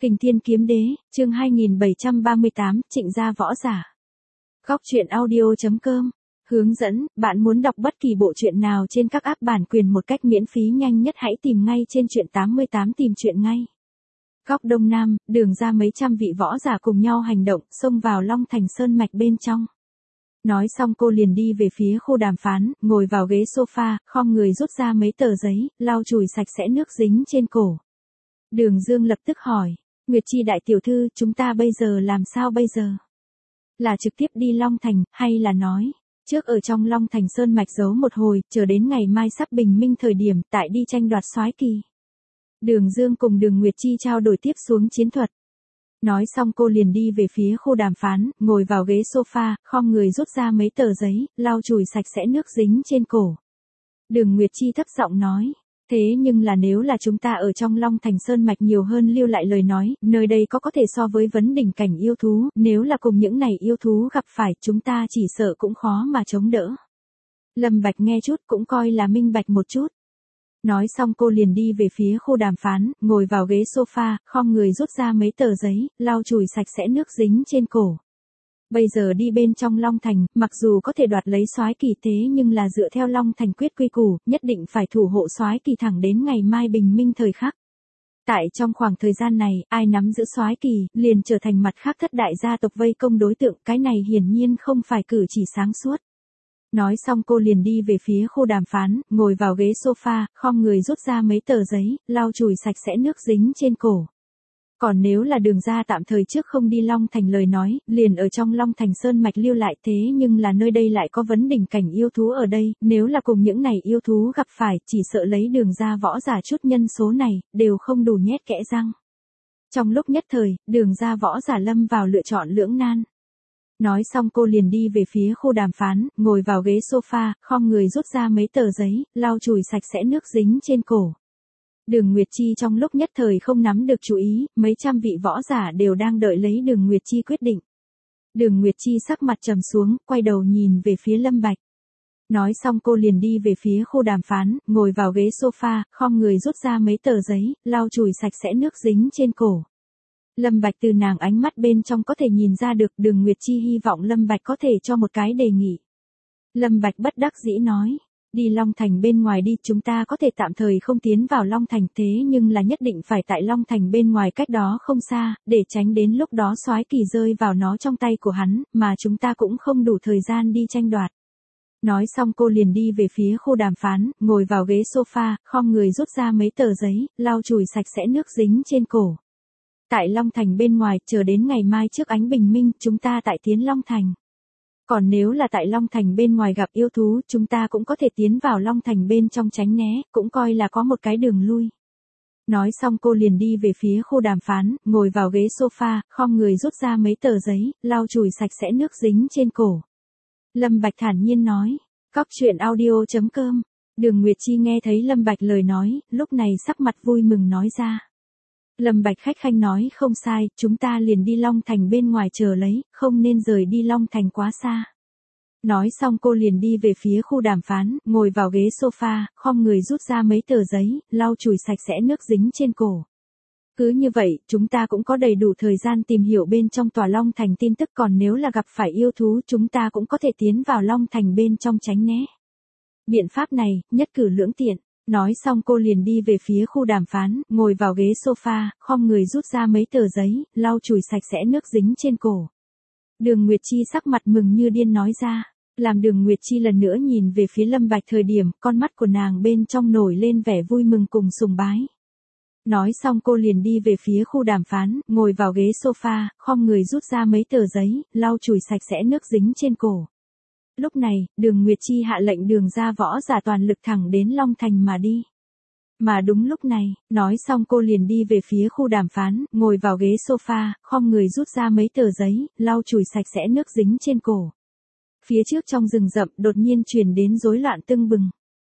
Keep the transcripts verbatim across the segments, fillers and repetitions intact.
Kình Thiên Kiếm Đế, chương hai nghìn bảy trăm ba mươi tám, Trịnh gia võ giả. Góc truyện audio.com. Hướng dẫn, bạn muốn đọc bất kỳ bộ truyện nào trên các app bản quyền một cách miễn phí nhanh nhất hãy tìm ngay trên truyện tám mươi tám tìm truyện ngay. Góc Đông Nam, Đường ra mấy trăm vị võ giả cùng nhau hành động, xông vào Long Thành Sơn Mạch bên trong. Nói xong cô liền đi về phía khu đàm phán, ngồi vào ghế sofa, khom người rút ra mấy tờ giấy, lau chùi sạch sẽ nước dính trên cổ. Đường Dương lập tức hỏi, Nguyệt Chi đại tiểu thư, chúng ta bây giờ làm sao bây giờ? Là trực tiếp đi Long Thành, hay là nói, trước ở trong Long Thành Sơn Mạch giấu một hồi, chờ đến ngày mai sắp bình minh thời điểm, tại đi tranh đoạt soái kỳ. Đường Dương cùng Đường Nguyệt Chi trao đổi tiếp xuống chiến thuật. Nói xong cô liền đi về phía khu đàm phán, ngồi vào ghế sofa, khom người rút ra mấy tờ giấy, lau chùi sạch sẽ nước dính trên cổ. Đường Nguyệt Chi thấp giọng nói, thế nhưng là nếu là chúng ta ở trong Long Thành Sơn Mạch nhiều hơn lưu lại lời nói, nơi đây có có thể so với vấn đỉnh cảnh yêu thú, nếu là cùng những này yêu thú gặp phải, chúng ta chỉ sợ cũng khó mà chống đỡ. Lâm Bạch nghe chút cũng coi là minh bạch một chút. Nói xong cô liền đi về phía khu đàm phán, ngồi vào ghế sofa, khom người rút ra mấy tờ giấy, lau chùi sạch sẽ nước dính trên cổ. Bây giờ đi bên trong Long Thành, mặc dù có thể đoạt lấy soái kỳ thế nhưng là dựa theo Long Thành quyết quy củ, nhất định phải thủ hộ soái kỳ thẳng đến ngày mai bình minh thời khắc. Tại trong khoảng thời gian này, ai nắm giữ soái kỳ, liền trở thành mặt khác thất đại gia tộc vây công đối tượng, cái này hiển nhiên không phải cử chỉ sáng suốt. Nói xong cô liền đi về phía khu đàm phán, ngồi vào ghế sofa, khom người rút ra mấy tờ giấy, lau chùi sạch sẽ nước dính trên cổ. Còn nếu là Đường ra tạm thời trước không đi Long Thành lời nói, liền ở trong Long Thành Sơn Mạch lưu lại thế nhưng là nơi đây lại có vấn đỉnh cảnh yêu thú ở đây, nếu là cùng những này yêu thú gặp phải, chỉ sợ lấy Đường ra võ giả chút nhân số này, đều không đủ nhét kẽ răng. Trong lúc nhất thời, Đường ra võ giả lâm vào lựa chọn lưỡng nan. Nói xong cô liền đi về phía khu đàm phán, ngồi vào ghế sofa, khom người rút ra mấy tờ giấy, lau chùi sạch sẽ nước dính trên cổ. Đường Nguyệt Chi trong lúc nhất thời không nắm được chú ý, mấy trăm vị võ giả đều đang đợi lấy Đường Nguyệt Chi quyết định. Đường Nguyệt Chi sắc mặt trầm xuống, quay đầu nhìn về phía Lâm Bạch. Nói xong cô liền đi về phía khu đàm phán, ngồi vào ghế sofa, khom người rút ra mấy tờ giấy, lau chùi sạch sẽ nước dính trên cổ. Lâm Bạch từ nàng ánh mắt bên trong có thể nhìn ra được, Đường Nguyệt Chi hy vọng Lâm Bạch có thể cho một cái đề nghị. Lâm Bạch bất đắc dĩ nói, đi Long Thành bên ngoài đi, chúng ta có thể tạm thời không tiến vào Long Thành thế nhưng là nhất định phải tại Long Thành bên ngoài cách đó không xa, để tránh đến lúc đó soái kỳ rơi vào nó trong tay của hắn, mà chúng ta cũng không đủ thời gian đi tranh đoạt. Nói xong cô liền đi về phía khu đàm phán, ngồi vào ghế sofa, khom người rút ra mấy tờ giấy, lau chùi sạch sẽ nước dính trên cổ. Tại Long Thành bên ngoài, chờ đến ngày mai trước ánh bình minh, chúng ta tại tiến Long Thành. Còn nếu là tại Long Thành bên ngoài gặp yêu thú, chúng ta cũng có thể tiến vào Long Thành bên trong tránh né, cũng coi là có một cái đường lui. Nói xong cô liền đi về phía khu đàm phán, ngồi vào ghế sofa, khom người rút ra mấy tờ giấy, lau chùi sạch sẽ nước dính trên cổ. Lâm Bạch thản nhiên nói, góc truyện audio.com. Đường Nguyệt Chi nghe thấy Lâm Bạch lời nói, lúc này sắc mặt vui mừng nói ra. Lâm Bạch khách khanh nói không sai, chúng ta liền đi Long Thành bên ngoài chờ lấy, không nên rời đi Long Thành quá xa. Nói xong cô liền đi về phía khu đàm phán, ngồi vào ghế sofa, khom người rút ra mấy tờ giấy, lau chùi sạch sẽ nước dính trên cổ. Cứ như vậy, chúng ta cũng có đầy đủ thời gian tìm hiểu bên trong tòa Long Thành tin tức, còn nếu là gặp phải yêu thú chúng ta cũng có thể tiến vào Long Thành bên trong tránh né. Biện pháp này, nhất cử lưỡng tiện. Nói xong cô liền đi về phía khu đàm phán, ngồi vào ghế sofa, khom người rút ra mấy tờ giấy, lau chùi sạch sẽ nước dính trên cổ. Đường Nguyệt Chi sắc mặt mừng như điên nói ra, làm Đường Nguyệt Chi lần nữa nhìn về phía Lâm Bạch thời điểm, con mắt của nàng bên trong nổi lên vẻ vui mừng cùng sùng bái. Nói xong cô liền đi về phía khu đàm phán, ngồi vào ghế sofa, khom người rút ra mấy tờ giấy, lau chùi sạch sẽ nước dính trên cổ. Lúc này, Đường Nguyệt Chi hạ lệnh Đường ra võ giả toàn lực thẳng đến Long Thành mà đi. Mà đúng lúc này, nói xong cô liền đi về phía khu đàm phán, ngồi vào ghế sofa, khom người rút ra mấy tờ giấy, lau chùi sạch sẽ nước dính trên cổ. Phía trước trong rừng rậm đột nhiên truyền đến rối loạn tưng bừng.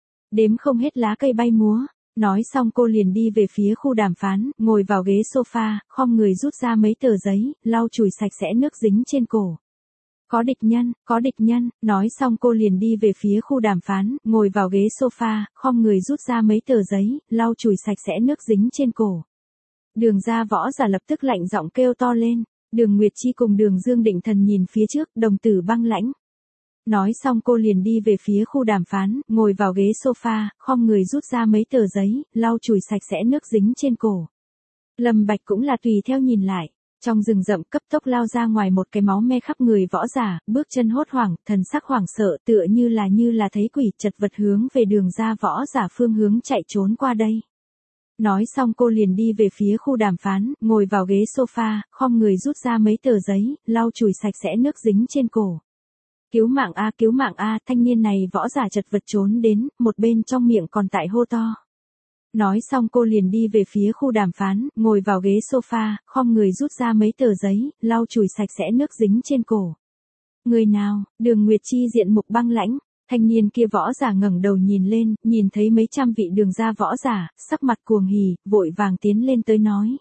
Đếm không hết lá cây bay múa. Nói xong cô liền đi về phía khu đàm phán, ngồi vào ghế sofa, khom người rút ra mấy tờ giấy, lau chùi sạch sẽ nước dính trên cổ. Có địch nhân, có địch nhân, nói xong cô liền đi về phía khu đàm phán, ngồi vào ghế sofa, khom người rút ra mấy tờ giấy, lau chùi sạch sẽ nước dính trên cổ. Đường ra võ giả lập tức lạnh giọng kêu to lên. Đường Nguyệt Chi cùng Đường Dương định thần nhìn phía trước, đồng tử băng lãnh. Nói xong cô liền đi về phía khu đàm phán, ngồi vào ghế sofa, khom người rút ra mấy tờ giấy, lau chùi sạch sẽ nước dính trên cổ. Lâm Bạch cũng là tùy theo nhìn lại. Trong rừng rậm cấp tốc lao ra ngoài một cái máu me khắp người võ giả, bước chân hốt hoảng, thần sắc hoảng sợ tựa như là như là thấy quỷ, chật vật hướng về đường ra võ giả phương hướng chạy trốn qua đây. Nói xong cô liền đi về phía khu đàm phán, ngồi vào ghế sofa, khom người rút ra mấy tờ giấy, lau chùi sạch sẽ nước dính trên cổ. Cứu mạng a, cứu mạng a, thanh niên này võ giả chật vật trốn đến, một bên trong miệng còn tại hô to. Nói xong cô liền đi về phía khu đàm phán, ngồi vào ghế sofa, khom người rút ra mấy tờ giấy, lau chùi sạch sẽ nước dính trên cổ. Người nào? Đường Nguyệt Chi diện mục băng lãnh. Thanh niên kia võ giả ngẩng đầu nhìn lên, nhìn thấy mấy trăm vị đường gia võ giả, sắc mặt cuồng hỉ, vội vàng tiến lên tới nói.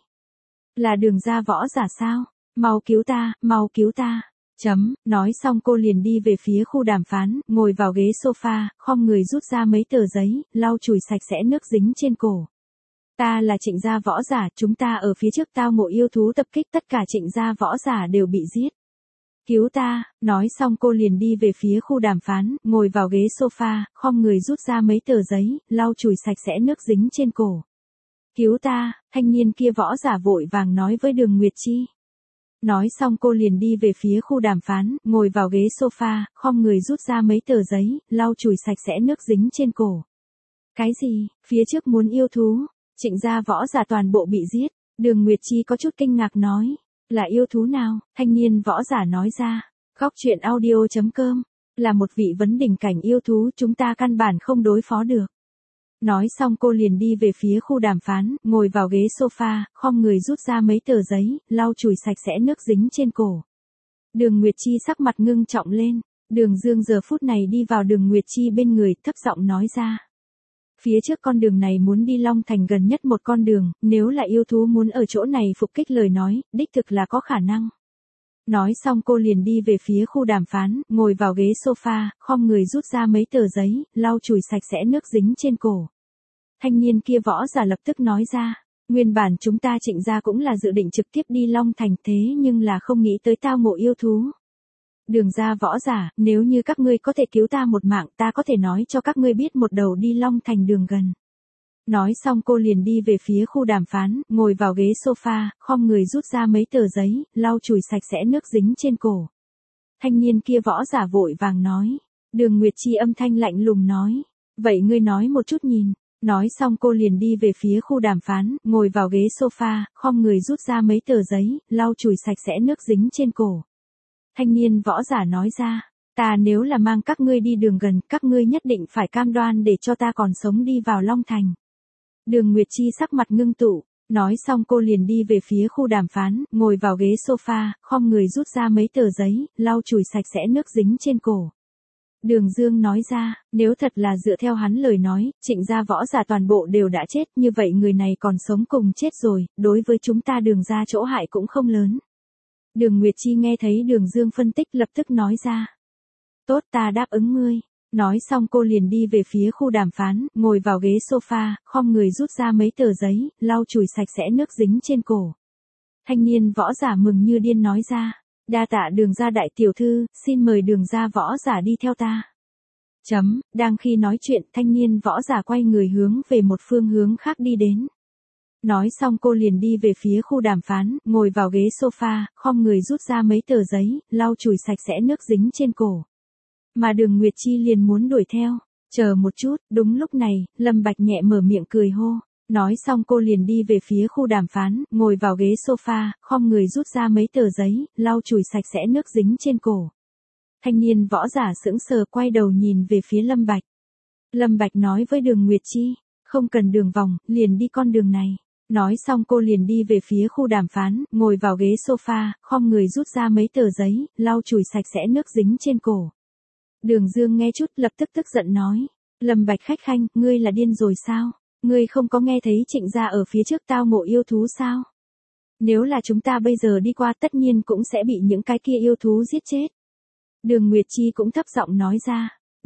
Là đường gia võ giả sao? Mau cứu ta, mau cứu ta. Chấm, nói xong cô liền đi về phía khu đàm phán, ngồi vào ghế sofa, khom người rút ra mấy tờ giấy, lau chùi sạch sẽ nước dính trên cổ. Ta là Trịnh gia võ giả, chúng ta ở phía trước tao ngộ yêu thú tập kích, tất cả Trịnh gia võ giả đều bị giết. Cứu ta, nói xong cô liền đi về phía khu đàm phán, ngồi vào ghế sofa, khom người rút ra mấy tờ giấy, lau chùi sạch sẽ nước dính trên cổ. Cứu ta, thanh niên kia võ giả vội vàng nói với Đường Nguyệt Chi. Nói xong cô liền đi về phía khu đàm phán, ngồi vào ghế sofa, khom người rút ra mấy tờ giấy, lau chùi sạch sẽ nước dính trên cổ. Cái gì, phía trước muốn yêu thú, Trịnh gia võ giả toàn bộ bị giết, Đường Nguyệt Chi có chút kinh ngạc nói. Là yêu thú nào? Thanh niên võ giả nói ra. Góc truyện audio chấm com. Là một vị vấn đỉnh cảnh yêu thú, chúng ta căn bản không đối phó được. Nói xong cô liền đi về phía khu đàm phán, ngồi vào ghế sofa, khom người rút ra mấy tờ giấy, lau chùi sạch sẽ nước dính trên cổ. Đường Nguyệt Chi sắc mặt ngưng trọng lên. Đường Dương giờ phút này đi vào Đường Nguyệt Chi bên người, thấp giọng nói ra. Phía trước con đường này muốn đi Long Thành gần nhất một con đường, nếu là yêu thú muốn ở chỗ này phục kích lời nói, đích thực là có khả năng. Nói xong cô liền đi về phía khu đàm phán, ngồi vào ghế sofa, khom người rút ra mấy tờ giấy, lau chùi sạch sẽ nước dính trên cổ. Thanh niên kia võ giả lập tức nói ra, nguyên bản chúng ta Trịnh gia cũng là dự định trực tiếp đi Long Thành thế nhưng là không nghĩ tới tao ngộ yêu thú. Đường gia võ giả, nếu như các ngươi có thể cứu ta một mạng, ta có thể nói cho các ngươi biết một đầu đi Long Thành đường gần. Nói xong cô liền đi về phía khu đàm phán, ngồi vào ghế sofa, khom người rút ra mấy tờ giấy, lau chùi sạch sẽ nước dính trên cổ. Thanh niên kia võ giả vội vàng nói. Đường Nguyệt Chi âm thanh lạnh lùng nói. Vậy ngươi nói một chút nhìn. Nói xong cô liền đi về phía khu đàm phán, ngồi vào ghế sofa, khom người rút ra mấy tờ giấy, lau chùi sạch sẽ nước dính trên cổ. Thanh niên võ giả nói ra, ta nếu là mang các ngươi đi đường gần, các ngươi nhất định phải cam đoan để cho ta còn sống đi vào Long Thành. Đường Nguyệt Chi sắc mặt ngưng tụ, nói xong cô liền đi về phía khu đàm phán, ngồi vào ghế sofa, khom người rút ra mấy tờ giấy, lau chùi sạch sẽ nước dính trên cổ. Đường Dương nói ra, nếu thật là dựa theo hắn lời nói, Trịnh gia võ giả toàn bộ đều đã chết, như vậy người này còn sống cùng chết rồi, đối với chúng ta Đường gia chỗ hại cũng không lớn. Đường Nguyệt Chi nghe thấy Đường Dương phân tích lập tức nói ra. Tốt, ta đáp ứng ngươi. Nói xong cô liền đi về phía khu đàm phán, ngồi vào ghế sofa, khom người rút ra mấy tờ giấy, lau chùi sạch sẽ nước dính trên cổ. Thanh niên võ giả mừng như điên nói ra. Đa tạ Đường gia đại tiểu thư, xin mời Đường gia võ giả đi theo ta. Chấm, đang khi nói chuyện, thanh niên võ giả quay người hướng về một phương hướng khác đi đến. Nói xong cô liền đi về phía khu đàm phán, ngồi vào ghế sofa, khom người rút ra mấy tờ giấy, lau chùi sạch sẽ nước dính trên cổ. Mà Đường Nguyệt Chi liền muốn đuổi theo. Chờ một chút, đúng lúc này, Lâm Bạch nhẹ mở miệng cười hô. Nói xong cô liền đi về phía khu đàm phán, ngồi vào ghế sofa, khom người rút ra mấy tờ giấy, lau chùi sạch sẽ nước dính trên cổ. Thanh niên võ giả sững sờ quay đầu nhìn về phía Lâm Bạch. Lâm Bạch nói với Đường Nguyệt Chi, không cần đường vòng, liền đi con đường này. Nói xong cô liền đi về phía khu đàm phán, ngồi vào ghế sofa, khom người rút ra mấy tờ giấy, lau chùi sạch sẽ nước dính trên cổ. Đường Dương nghe chút lập tức tức giận nói. Lâm Bạch khách khanh, ngươi là điên rồi sao? Ngươi không có nghe thấy Trịnh gia ở phía trước tao ngộ yêu thú sao? Nếu là chúng ta bây giờ đi qua tất nhiên cũng sẽ bị những cái kia yêu thú giết chết. Đường Nguyệt Chi cũng thấp giọng nói ra.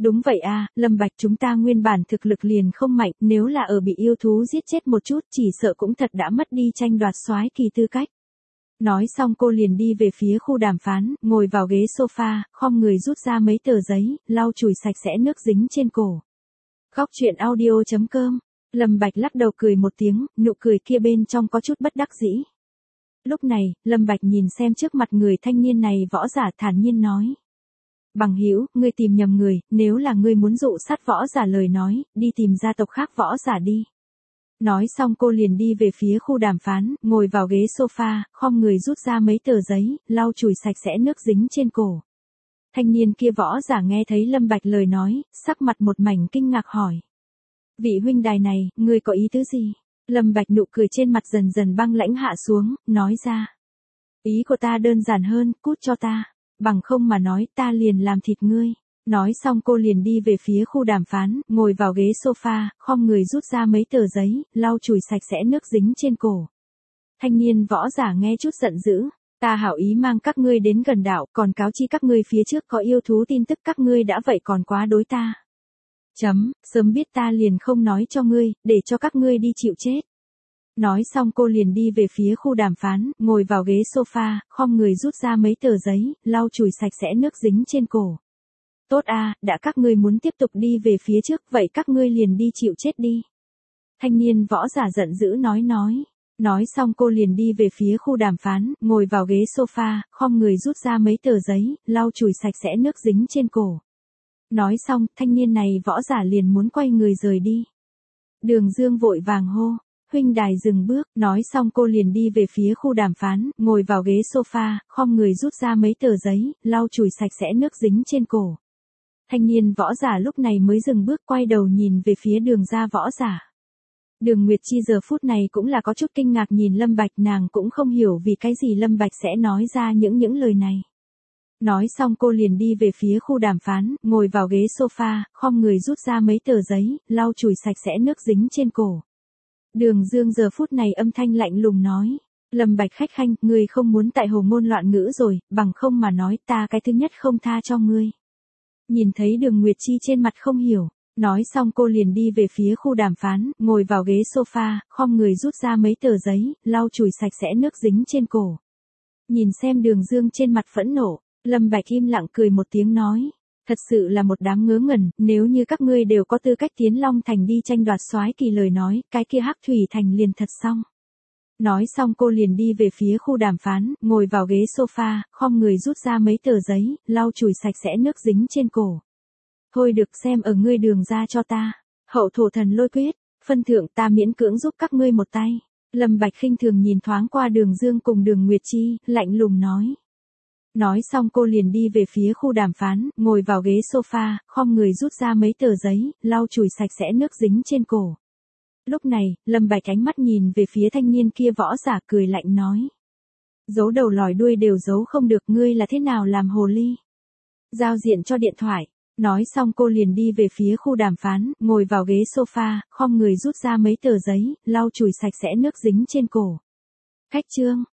Đúng vậy à, Lâm Bạch, chúng ta nguyên bản thực lực liền không mạnh, nếu là ở bị yêu thú giết chết một chút chỉ sợ cũng thật đã mất đi tranh đoạt soái kỳ tư cách. Nói xong cô liền đi về phía khu đàm phán, ngồi vào ghế sofa, khom người rút ra mấy tờ giấy, lau chùi sạch sẽ nước dính trên cổ. Góc truyện audio chấm com. Lâm Bạch lắc đầu cười một tiếng, nụ cười kia bên trong có chút bất đắc dĩ. Lúc này, Lâm Bạch nhìn xem trước mặt người thanh niên này võ giả thản nhiên nói. Bằng hữu, ngươi tìm nhầm người, nếu là ngươi muốn dụ sát võ giả lời nói, đi tìm gia tộc khác võ giả đi. Nói xong cô liền đi về phía khu đàm phán, ngồi vào ghế sofa, khom người rút ra mấy tờ giấy, lau chùi sạch sẽ nước dính trên cổ. Thanh niên kia võ giả nghe thấy Lâm Bạch lời nói, sắc mặt một mảnh kinh ngạc hỏi. Vị huynh đài này, ngươi có ý tứ gì? Lâm Bạch nụ cười trên mặt dần dần băng lãnh hạ xuống, nói ra. Ý của ta đơn giản hơn, cút cho ta. Bằng không mà nói ta liền làm thịt ngươi. Nói xong cô liền đi về phía khu đàm phán, ngồi vào ghế sofa, khom người rút ra mấy tờ giấy, lau chùi sạch sẽ nước dính trên cổ. Thanh niên võ giả nghe chút giận dữ. Ta hảo ý mang các ngươi đến gần đảo, còn cáo chi các ngươi phía trước có yêu thú tin tức các ngươi đã vậy còn quá đối ta. Chấm, sớm biết ta liền không nói cho ngươi, để cho các ngươi đi chịu chết. Nói xong cô liền đi về phía khu đàm phán, ngồi vào ghế sofa, khom người rút ra mấy tờ giấy, lau chùi sạch sẽ nước dính trên cổ. Tốt a, đã các ngươi muốn tiếp tục đi về phía trước, vậy các ngươi liền đi chịu chết đi. Thanh niên võ giả giận dữ nói nói. Nói xong cô liền đi về phía khu đàm phán, ngồi vào ghế sofa, khom người rút ra mấy tờ giấy, lau chùi sạch sẽ nước dính trên cổ. Nói xong, thanh niên này võ giả liền muốn quay người rời đi. Đường Dương vội vàng hô. Huynh đài dừng bước, nói xong cô liền đi về phía khu đàm phán, ngồi vào ghế sofa, khom người rút ra mấy tờ giấy, lau chùi sạch sẽ nước dính trên cổ. Thanh niên võ giả lúc này mới dừng bước quay đầu nhìn về phía đường ra võ giả. Đường Nguyệt Chi giờ phút này cũng là có chút kinh ngạc nhìn Lâm Bạch, nàng cũng không hiểu vì cái gì Lâm Bạch sẽ nói ra những những lời này. Nói xong cô liền đi về phía khu đàm phán, ngồi vào ghế sofa, khom người rút ra mấy tờ giấy, lau chùi sạch sẽ nước dính trên cổ. Đường Dương giờ phút này âm thanh lạnh lùng nói. Lâm Bạch khách khanh, ngươi không muốn tại hồ ngôn loạn ngữ rồi, bằng không mà nói ta cái thứ nhất không tha cho ngươi. Nhìn thấy Đường Nguyệt Chi trên mặt không hiểu. Nói xong cô liền đi về phía khu đàm phán, ngồi vào ghế sofa, khom người rút ra mấy tờ giấy, lau chùi sạch sẽ nước dính trên cổ. Nhìn xem Đường Dương trên mặt phẫn nộ, Lâm Bạch im lặng cười một tiếng nói. Thật sự là một đám ngớ ngẩn, nếu như các ngươi đều có tư cách tiến Long Thành đi tranh đoạt soái kỳ lời nói, cái kia Hắc Thủy Thành liền thật xong. Nói xong cô liền đi về phía khu đàm phán, ngồi vào ghế sofa, khom người rút ra mấy tờ giấy, lau chùi sạch sẽ nước dính trên cổ. Thôi được, xem ở ngươi Đường ra cho ta. Hậu thổ thần lôi quyết, phân thượng ta miễn cưỡng giúp các ngươi một tay. Lâm Bạch khinh thường nhìn thoáng qua Đường Dương cùng Đường Nguyệt Chi, lạnh lùng nói. Nói xong cô liền đi về phía khu đàm phán, ngồi vào ghế sofa, khom người rút ra mấy tờ giấy, lau chùi sạch sẽ nước dính trên cổ. Lúc này, Lâm Bạch ánh mắt nhìn về phía thanh niên kia võ giả cười lạnh nói. Giấu đầu lòi đuôi đều giấu không được, ngươi là thế nào làm hồ ly. Giao diện cho điện thoại. Nói xong cô liền đi về phía khu đàm phán, ngồi vào ghế sofa, khom người rút ra mấy tờ giấy, lau chùi sạch sẽ nước dính trên cổ. Khách trương.